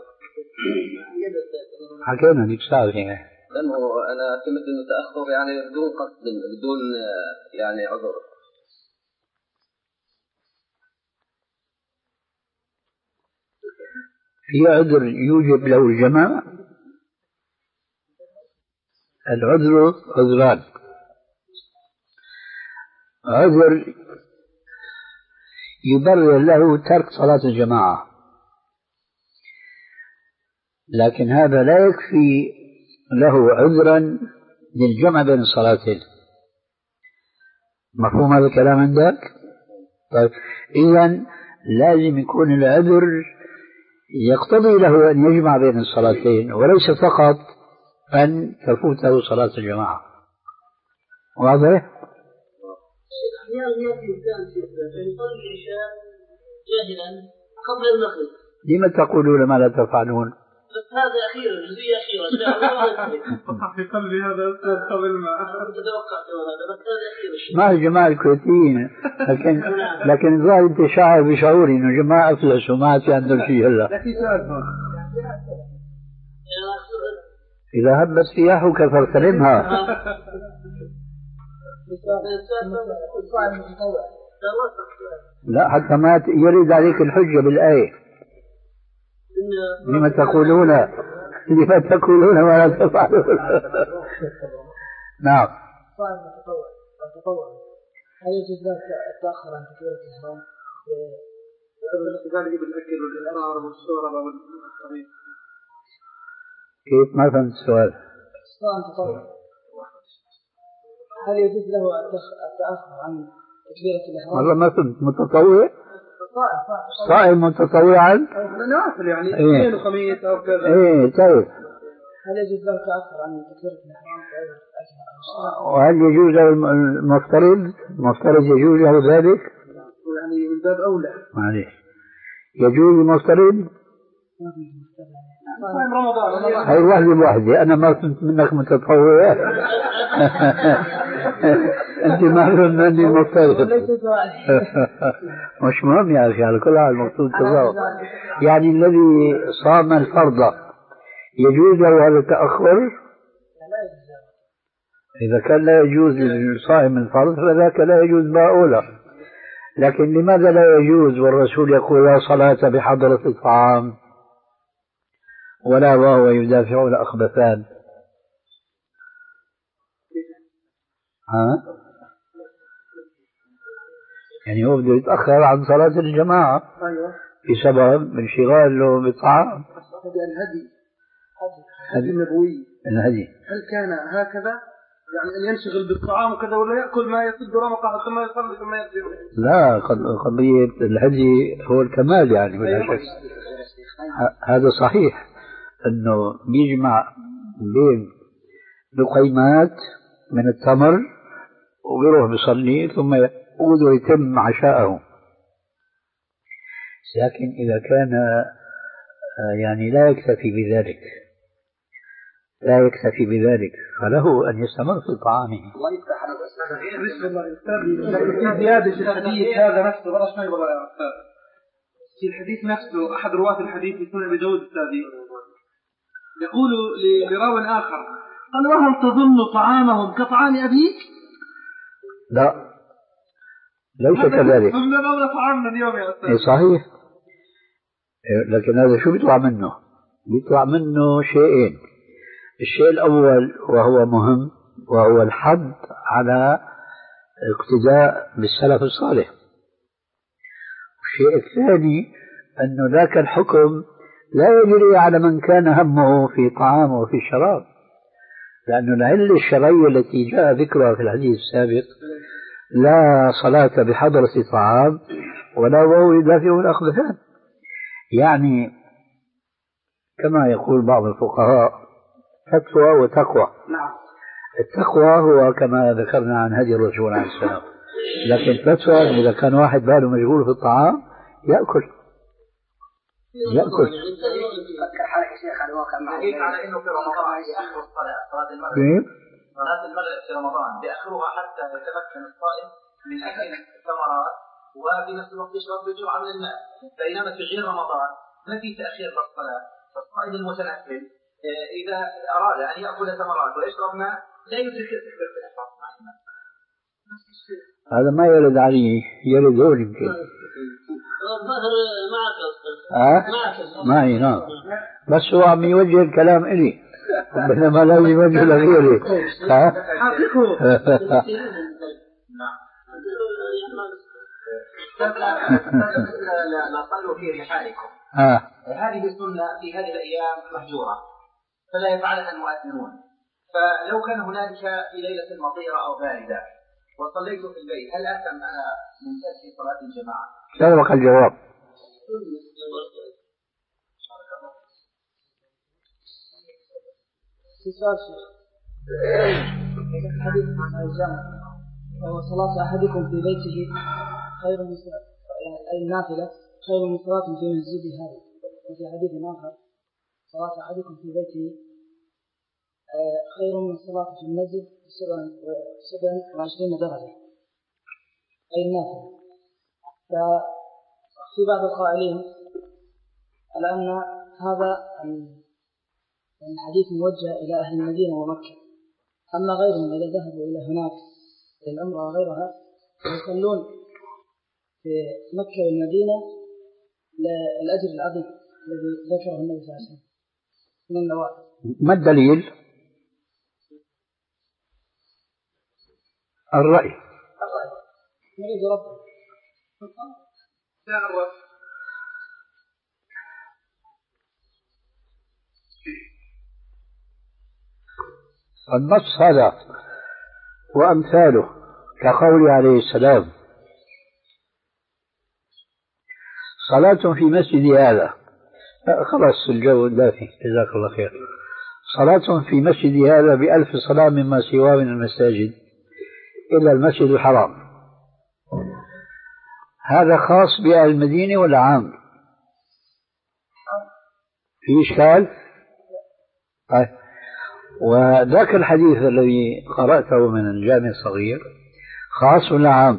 حكينا ديك ساعة يعني. لأنه أنا اعتمد إنه تأخر يعني بدون قصد بدون يعني عذر. في عذر يوجب له الجماعة. العذر عذران، عذر يبرر له ترك صلاة الجماعة، لكن هذا لا يكفي له عذرا للجمع بين الصلاتين. مفهوم هذا الكلام عندك؟ طيب إذن لازم يكون العذر يقتضي له أن يجمع بين الصلاتين، وليس فقط أن تفوته صلاة الجماعة. واضح؟ أحيانا يأتي إنسان فيصلي العشاء جاهلا قبل المغرب. لما تقولون ما لا تفعلون؟ بس هذا أخيرا جزئية أخيرة في قلبي هذا قبل ما توقعت هذا، بس هذا أخيرا. ما الجماعة الكويتيين، لكن لكن الظاهر أنت شاعر بشعوري إنه جماعة أفلسوا ما في عندهم شيء هلا. لا في سؤال هون. إذا هبت سياحك فاغتنمها. لا حتى ما يرد عليك الحجة بالآية. لما تقولون لما تقولون ما لا تفعلون. نعم. صائم التطوع التطوع هل يجوز له التأخر عن تكبيرة الإحرام؟ ذلك بالأكل والإقرار والشوربة والطريق. كيف؟ ما فهمت السؤال. صائم تطوع هل يجوز له التأخر عن تكبيرة الإحرام؟ مرة ما فهمت. متطوع؟ صائم صائم متطوعا؟ نوافل يعني اثنين وخميس أو كذا. ايه طيب. هل يجوز له التأخر عن تكبيرة الإحرام في أجل؟ وهل يجوز له المفترض؟ المفترض يجوز له ذلك؟ يعني من باب أولى. معليش. يجوز المفترض؟ صائم رمضان. هاي واحدة بواحدة. أنا ما كنت منك متطوع. أنت ما فهمت أني مفترض. مش مهم يا أخي، على كل حال مقصود تطوع. يعني الذي صام الفرض يجوز له هذا التأخر؟ إذا كان لا يجوز للصائم الفرض فذاك لا يجوز ما أولى. لكن لماذا لا يجوز والرسول يقول لا صلاة بحضرة الطعام ولا وهو يدافع الأخبثان؟ ها؟ يعني هو بده يتأخر عن صلاة الجماعة بسبب انشغاله بالطعام. الهدي هدي النبوي الهدي هل كان هكذا؟ يعني أن ينشغل بالطعام وكذا ولا يأكل ما يسد رمقه ثم يصلي ثم يصلي؟ لا، قضية الهدي هو الكمال يعني بلا شك. هذا صحيح أنه بيجمع بين لقيمات من التمر وبيروح بيصلي ثم يعود ويتم عشاءه. لكن إذا كان يعني لا يكتفي بذلك لا يكتفي بذلك فله أن يستمر في طعامه. الله يفتح على الأستاذ. لكن في زيادة في الحديث هذا نفسه بلاش ما يبغى يا أستاذ. في الحديث نفسه أحد رواة الحديث في سنن أبي داود الثاني يقول لراو آخر قال وهل تظن طعامهم كطعام أبيك؟ لا ليس كذلك. طعامنا اليوم يا أستاذ. صحيح، لكن هذا شو بيطلع منه؟ بيطلع منه شيئين. الشيء الأول وهو مهم وهو الحد على اقتداء بالسلف الصالح. الشيء الثاني أن ذاك الحكم لا يجري على من كان همه في طعامه وفي الشراب، لأن العلة الشرعية التي جاء ذكرها في الحديث السابق لا صلاة بحضرة طعام ولا وهو يدافع الأخبثان. يعني كما يقول بعض الفقهاء فتوى وتقوى. التقوى هو كما ذكرنا عن هدي الرسول عليه السلام، لكن فتوى إذا كان واحد باله مشغول في الطعام يأكل يأكل فكر حالك يا شيخ على الواقع معروف على إنه في رمضان يأخر الصلاة صلاة المغرب كيف؟ صلاة المغرب في رمضان بيأخرها حتى يتمكن الصائم من أكل الثمرات وفي نفس الوقت يشرب بالجرعة من الماء. بينما في غير رمضان ما في تأخير للصلاة، فالصائم المتنفل إذا أراد أن يأكل ثمرات ويشرب ماء لا يدرك التكبير في الإحرام مع الماء. هذا ما يرد عليه، يرد هون يمكن. الظهر معك أستاذ. ها؟ معي نعم، بس هو عم يوجه الكلام إلي بينما لازم يوجه لغيري. ها؟ لا صلوا في رحالكم. آه. هذه السنة في هذه الأيام محجورة فلا يفعلها المؤذنون. فلو كان هنالك في ليلة مطيرة أو باردة وصليت في البيت هل أثم أنا من تأتي صلاة الجماعة؟ سبق الجواب. في سؤال شيخ حديث عن الجامع وصلاة أحدكم في بيته خير من أي النافلة خير من صلاة في مسجد هذا. وفي حديث آخر صلاة أحدكم في بيته خير من الصلاة في المسجد سبعا وعشرين درجة أي النافلة. ففي بعض القائلين على أن هذا الحديث موجه إلى أهل المدينة ومكة، أما غيرهم إذا ذهبوا إلى هناك للعمرة وغيرها يصلون في مكة والمدينة للأجر العظيم الذي ذكره النبي صلى الله عليه وسلم من النوافل. ما الدليل؟ الرأي. الرأي نريد ربه. النص هذا وأمثاله كقول عليه السلام صلاة في مسجد هذا، خلاص الجو دافي جزاك الله خير، صلاة في مسجد هذا بألف صلاة مما سواه من المساجد إلا المسجد الحرام. هذا خاص بأهل المدينة ولا عام؟ في إشكال؟ طيب، وذاك الحديث الذي قرأته من الجامع الصغير خاص ولا عام؟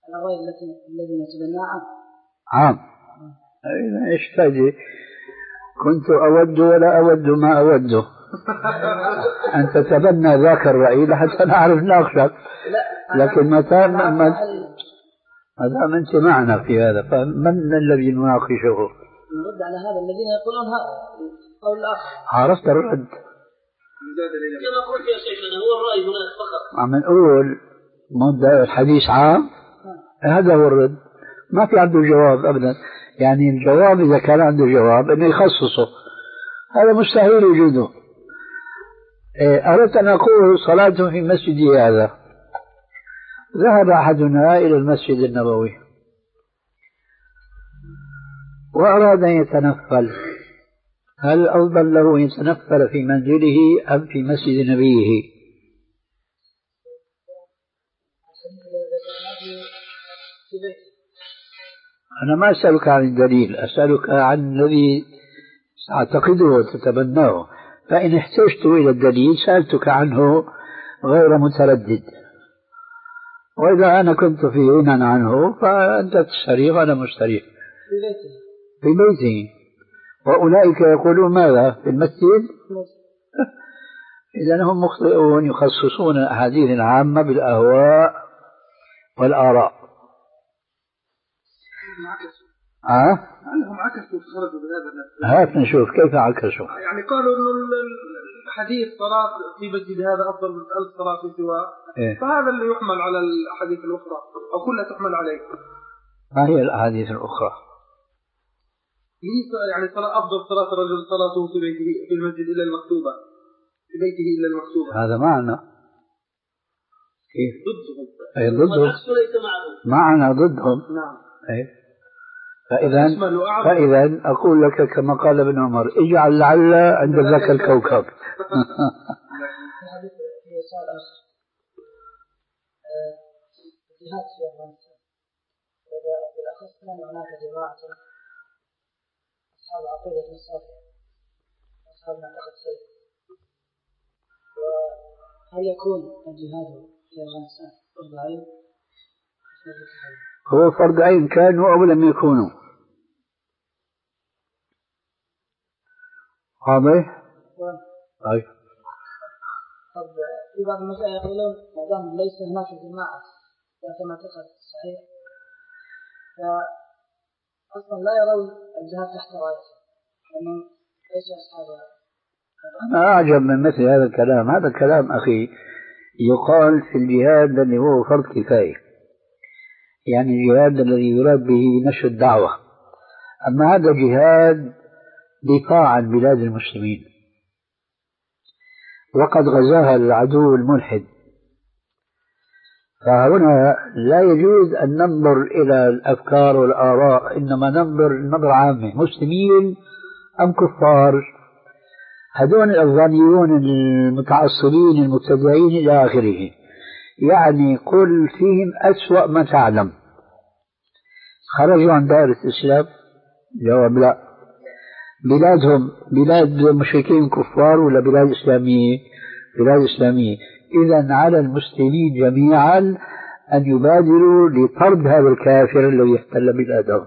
الذي نتبناه عام. إيش فائدة كنت أود ولا أود ما أوده. أن تتبنى ذاك الرأي لحتى نعرف ناقشك، لكن متى ما دام أنت معنا في هذا فمن الذي نناقشه؟ نرد على هذا الذين يقولون هذا قول الآخر. عرفت الرد؟ كما قلت يا شيخنا هو الرأي هناك فقط. عم نقول مدة الحديث عام، هذا هو الرد، ما في عنده جواب أبدا. يعني الجواب إذا كان عنده جواب إنه يخصصه، هذا مستحيل وجوده. أردت أن أقول صلاة في مسجدي هذا، ذهب أحدنا إلى المسجد النبوي وأراد أن يتنفل، هل أفضل له أن يتنفل في منزله أم في مسجد نبيه؟ أنا ما أسألك عن الدليل، أسألك عن الذي تعتقده وتتبناه، فإن احتجت إلى الدليل سألتك عنه غير متردد، وإذا أنا كنت في غنى عنه فأنت تستريح وأنا مستريح. في بيتي. وأولئك يقولون ماذا؟ في المسجد؟ إذا هم مخطئون، يخصصون الأحاديث العامة بالأهواء والآراء. اه انهم عكسوا خرجوا بهذا. هات نشوف كيف عكسوا. يعني قالوا انه الحديث صلاة في مسجد هذا افضل من ألف صلاة في سواه. إيه؟ فهذا اللي يحمل على الاحاديث الاخرى او كلها تحمل عليه. ما هي الاحاديث الاخرى؟ يعني صلاة افضل صلاة الرجل صلاته في بيته في المسجد الا المكتوبة، في بيته الا المكتوبة. هذا معنى كيف؟ ضدهم. اي ضدهم. معنا ضدهم. نعم. اي. فإذا فإذا أقول لك كما قال ابن عمر اجعل لعل عند ذاك الكوكب. الجهاد في أفغانستان بالأخص كان هناك جماعة أصحاب عقيدة الصافية، أصحاب معتقد سلفي، وهل يكون الجهاد في أفغانستان فرض عين؟ هو فرض عين كانوا أو لم يكونوا. واضح؟ طيب. طب في بعض المسائل يقولون ما دام ليس هناك جماعة ذات معتقد صحيح فأصلا لا يرون الجهاد تحت رايته لأنهم ليسوا أصحابها. أنا أعجب من مثل هذا الكلام. هذا الكلام أخي يقال في الجهاد الذي هو فرض كفاية، يعني الجهاد الذي يراد به نشر الدعوة. أما هذا جهاد دفاع عن بلاد المسلمين، وقد غزاها العدو الملحد، فهنا لا يجوز أن ننظر إلى الأفكار والآراء، إنما ننظر نظرة عامة، مسلمين أم كفار، هذون الأفغانيون المتعصبين المبتدعين إلى آخره، يعني قل فيهم أسوأ ما تعلم. خرجوا عن دائرة الإسلام؟ جواب لا. بلادهم بلاد مشركين كفار ولا بلاد إسلامية؟ بلاد إسلامية. إذن على المسلمين جميعا أن يبادروا لطرد هذا الكافر الذي احتل بلادهم.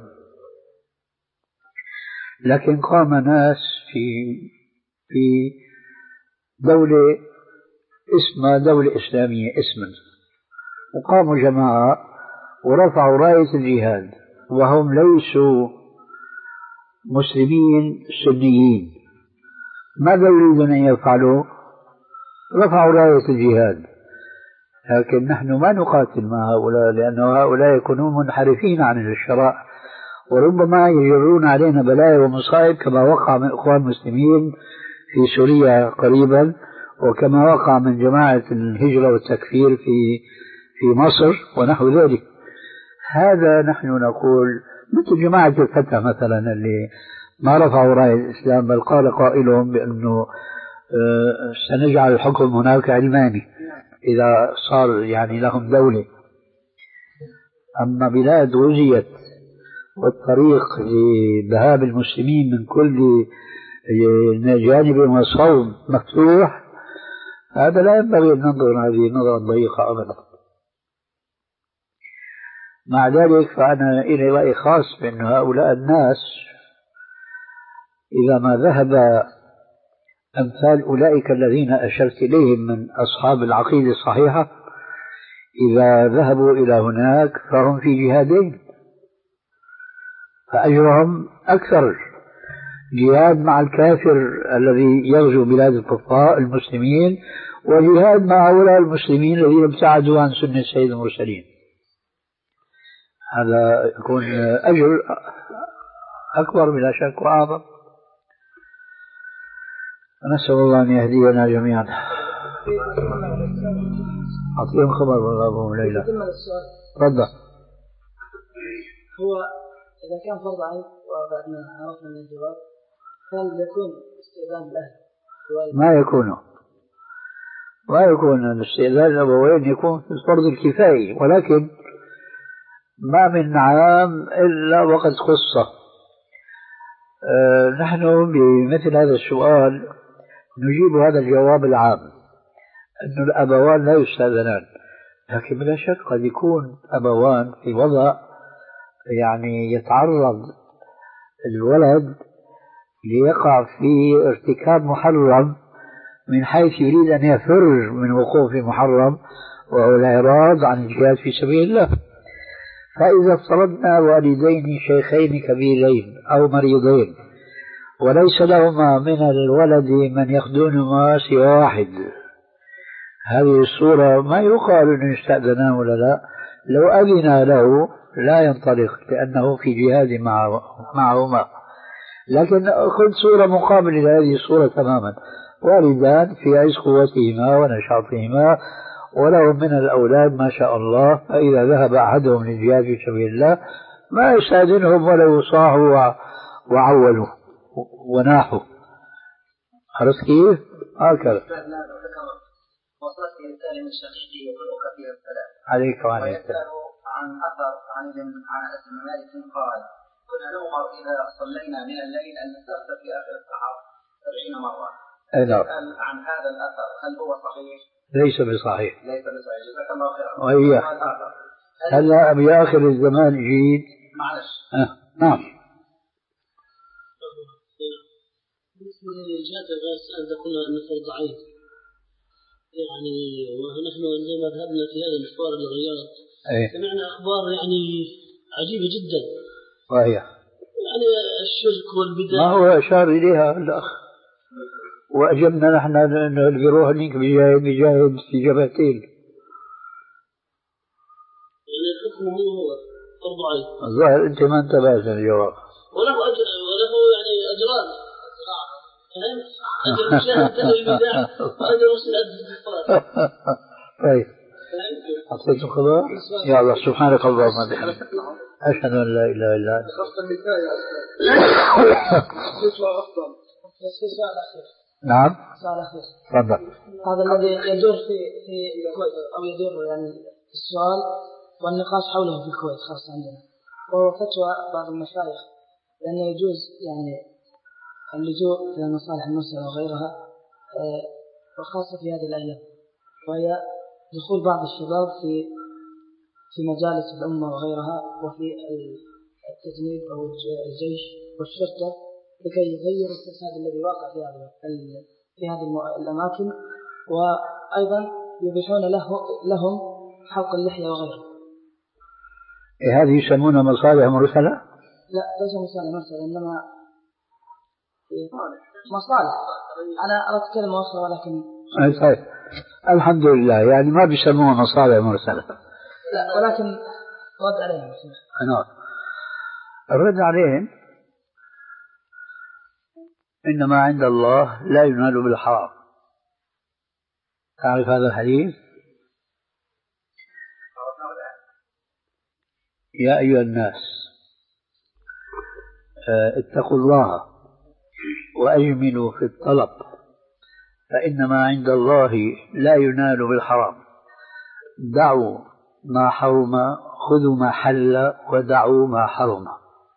لكن قام ناس في في دولة اسمها دولة إسلامية اسما، وقاموا جماعة ورفعوا راية الجهاد وهم ليسوا مسلمين سنيين. ماذا يريدون أن يفعلوا؟ رفعوا راية الجهاد. لكن نحن ما نقاتل مع هؤلاء، لأن هؤلاء يكونون منحرفين عن الشرع، وربما يجرون علينا بلايا ومصائب كما وقع من إخوان المسلمين في سوريا قريبا، وكما وقع من جماعة الهجرة والتكفير في في مصر ونحو ذلك. هذا نحن نقول مثل جماعة الفتح مثلا اللي ما رفعوا راية الإسلام، بل قال قائلهم بأنه سنجعل الحكم هناك علماني إذا صار يعني لهم دولة. أما بلاد غزيت والطريق لذهاب المسلمين من كل جانب وصوب مفتوح، هذا لا ينبغي أن ننظر هذه النظرة ضيقة أبدا. مع ذلك فأنا إلي رأي خاص بأن هؤلاء الناس إذا ما ذهب أمثال أولئك الذين أشرت إليهم من أصحاب العقيدة الصحيحة، إذا ذهبوا إلى هناك فهم في جهادين، فأجرهم أكثر، جهاد مع الكافر الذي يغزو بلاد الكفار المسلمين، وجهاد مع هؤلاء المسلمين الذين ابتعدوا عن سنة سيد المرسلين. هذا يكون أجر أكبر بلا شك وأعظم. نسأل الله أن يهدينا جميعا. أعطيهم خبر والله أبو ليلى. تفضل. هو إذا كان فرض عين وبعد ما عرفنا من الجواب، هل يكون استئذان الأهل؟ ما يكون ما يكون الاستئذان الأبوين يكون في الفرض الكفائي، ولكن ما من عام إلا وقد خصه. أه نحن بمثل هذا السؤال نجيب هذا الجواب العام أن الأبوان لا يستأذنان، لكن بلا شك قد يكون أبوان في وضع يعني يتعرض الولد ليقع في ارتكاب محرم من حيث يريد أن يفر من وقوع في محرم، وهو الإعراض عن الجهاد في سبيل الله. فإذا افترضنا والدين شيخين كبيرين أو مريضين وليس لهما من الولد من يخدمهما سوى واحد، هذه الصورة ما يقال أنه يستأذنان ولا لا، لو أذن له لا ينطلق لأنه في جهاد معهما. لكن خذ صورة مقابلة لهذه الصورة تماما، والدان في عز قوتهما ونشاطهما ولهم من الأولاد ما شاء الله، فإذا ذهب أحدهم للجهاد في سبيل الله ما يستأذنهم ولا يصاحوا وعولوا وناحوا. عرفت كيف؟ هكذا. وصلت رسالة من شقيقي يقرأك فيها السلام عليك وعلى ويسأل عن أثر عن ابن عن أنس بن مالك قال: كنا نؤمر إذا صلينا من الليل أن نستغفر في آخر السحر سبعين مرة. يسأل عن هذا الأثر هل هو صحيح؟ ليس بصحيح. ليس بصحيح. جزاك الله خيرا. وهي هلا بآخر الزمان جيد. معلش. أه. نعم. بالنسبة للجهاد غير سائل قلنا أن فرض عين، يعني ونحن عندما ذهبنا في هذا المشوار للرياض أيه. سمعنا أخبار يعني عجيبة جدا، وهي يعني الشرك والبدع. ما هو أشار إليها الأخ، وأجبنا نحن اللي بيروح هنيك بيجاهد بيجاهد في جبهتين. يعني الحكم هو فرض عين. الظاهر أنت ما انتبهت للجواب. وله أجر وله يعني أجران. فهمت؟ أجر مشاهدة البدع وأجر مسألة الاستغفار. طيب. أعطيت الخبر؟ يا الله سبحانك اللهم وبحمدك أشهد أن لا إله إلا أنت. نعم. تفضل. هذا الذي يدور في في الكويت أو يدور يعني السؤال والنقاش حوله في الكويت خاصة عندنا، وهو فتوى بعض المشايخ لأنه يجوز يعني اللجوء إلى المصالح المرسلة وغيرها، وخاصة في هذه الأيام، وهي دخول بعض الشباب في في مجالس الأمة وغيرها وفي التجنيد أو الجيش والشرطة لكي يغير الفساد الذي واقع في هذه في هذه الأماكن، وأيضا يبيحون له لهم حلق اللحية وغيره. إيه هذه يسمونها مصالح مرسلة؟ لا ليس مصالح مرسلة، إنما مصالح. أنا أردت كلمة أخرى ولكن أي طيب. الحمد لله، يعني ما بيسموها مصالح مرسلة. لا ولكن رد عليهم. نعم. الرد عليهم إنما عند الله لا ينال بالحرام. تعرف هذا الحديث؟ يا أيها الناس اتقوا الله وأجملوا في الطلب فإنما عند الله لا ينال بالحرام. دعوا ما حرم خذوا ما حل ودعوا ما حرم.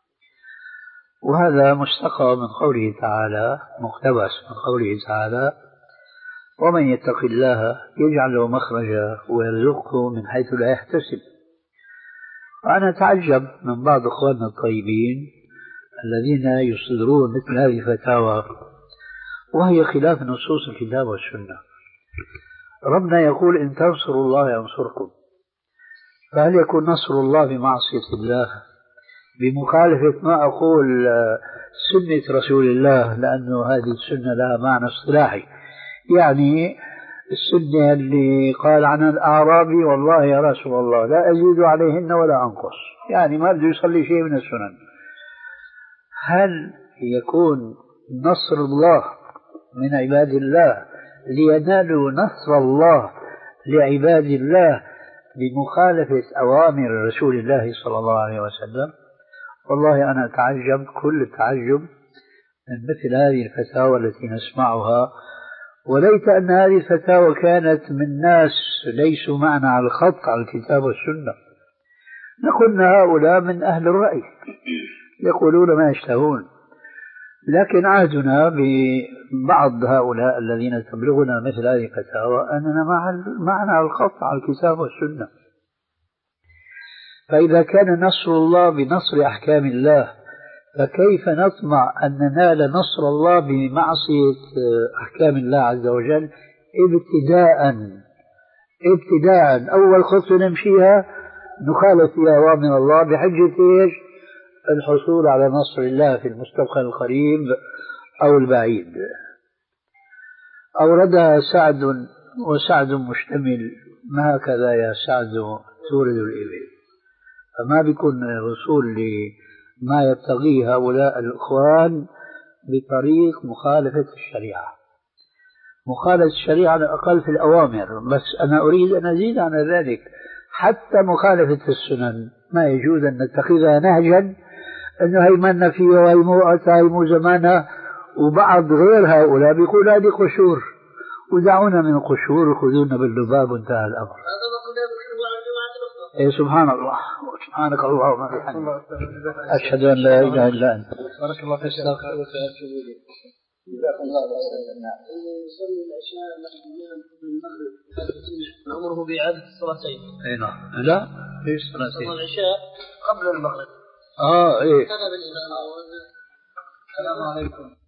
وهذا مستقى من قوله تعالى، مقتبس من قوله تعالى: ومن يتق الله يجعل له مخرجا ويرزقه من حيث لا يحتسب. وأنا أتعجب من بعض إخواننا الطيبين الذين يصدرون مثل هذه الفتاوى وهي خلاف نصوص الكتاب والسنة. ربنا يقول إن تنصروا الله ينصركم، فهل يكون نصر الله بمعصية الله بمخالفة ما أقول سنة رسول الله، لأنه هذه السنة لها معنى اصطلاحي، يعني السنة اللي قال عنها الأعرابي والله يا رسول الله لا أزيد عليهن ولا أنقص، يعني ما بده يصلي شيء من السنن. هل يكون نصر الله من عباد الله لينالوا نصر الله لعباد الله بمخالفة أوامر رسول الله صلى الله عليه وسلم؟ والله أنا أتعجب كل التعجب من مثل هذه الفتاوى التي نسمعها، وليت أن هذه الفتاوى كانت من ناس ليسوا معنا على الخط على الكتاب والسنة. نقول هؤلاء من أهل الرأي يقولون ما يشتهون، لكن عهدنا ببعض هؤلاء الذين تبلغنا مثل هذه الفتاوى أننا معنا على الخط على الكتاب والسنة. فإذا كان نصر الله بنصر أحكام الله، فكيف نطمع أن ننال نصر الله بمعصية أحكام الله عز وجل ابتداء ابتداء أول خطوة نمشيها نخالف فيها أوامر الله بحجة إيش؟ الحصول على نصر الله في المستقبل القريب أو البعيد. أوردها سعد وسعد مشتمل، ما هكذا يا سعد تورد الإبل، فما بيكون الوصول لما يبتغيه هؤلاء الإخوان بطريق مخالفة الشريعة. مخالفة الشريعة على الأقل في الأوامر، بس أنا أريد أن أزيد عن ذلك حتى مخالفة السنن ما يجوز أن نتخذها نهجا أنه هيمنا فيها وهي مو وقتها هي مو زمانها. وبعض غير هؤلاء بيقول هذه قشور ودعونا من القشور وخذونا باللباب وانتهى الأمر. إيه سبحان الله سبحانك اللهم وبحمدك أشهد أن لا إله إلا أنت. بارك الله فيك. يصلي العشاء مع الإمام المغرب نأمره بإعادة الصلاتين. أي نعم. لا في صلاتين. العشاء قبل المغرب. آه إيه. السلام عليكم.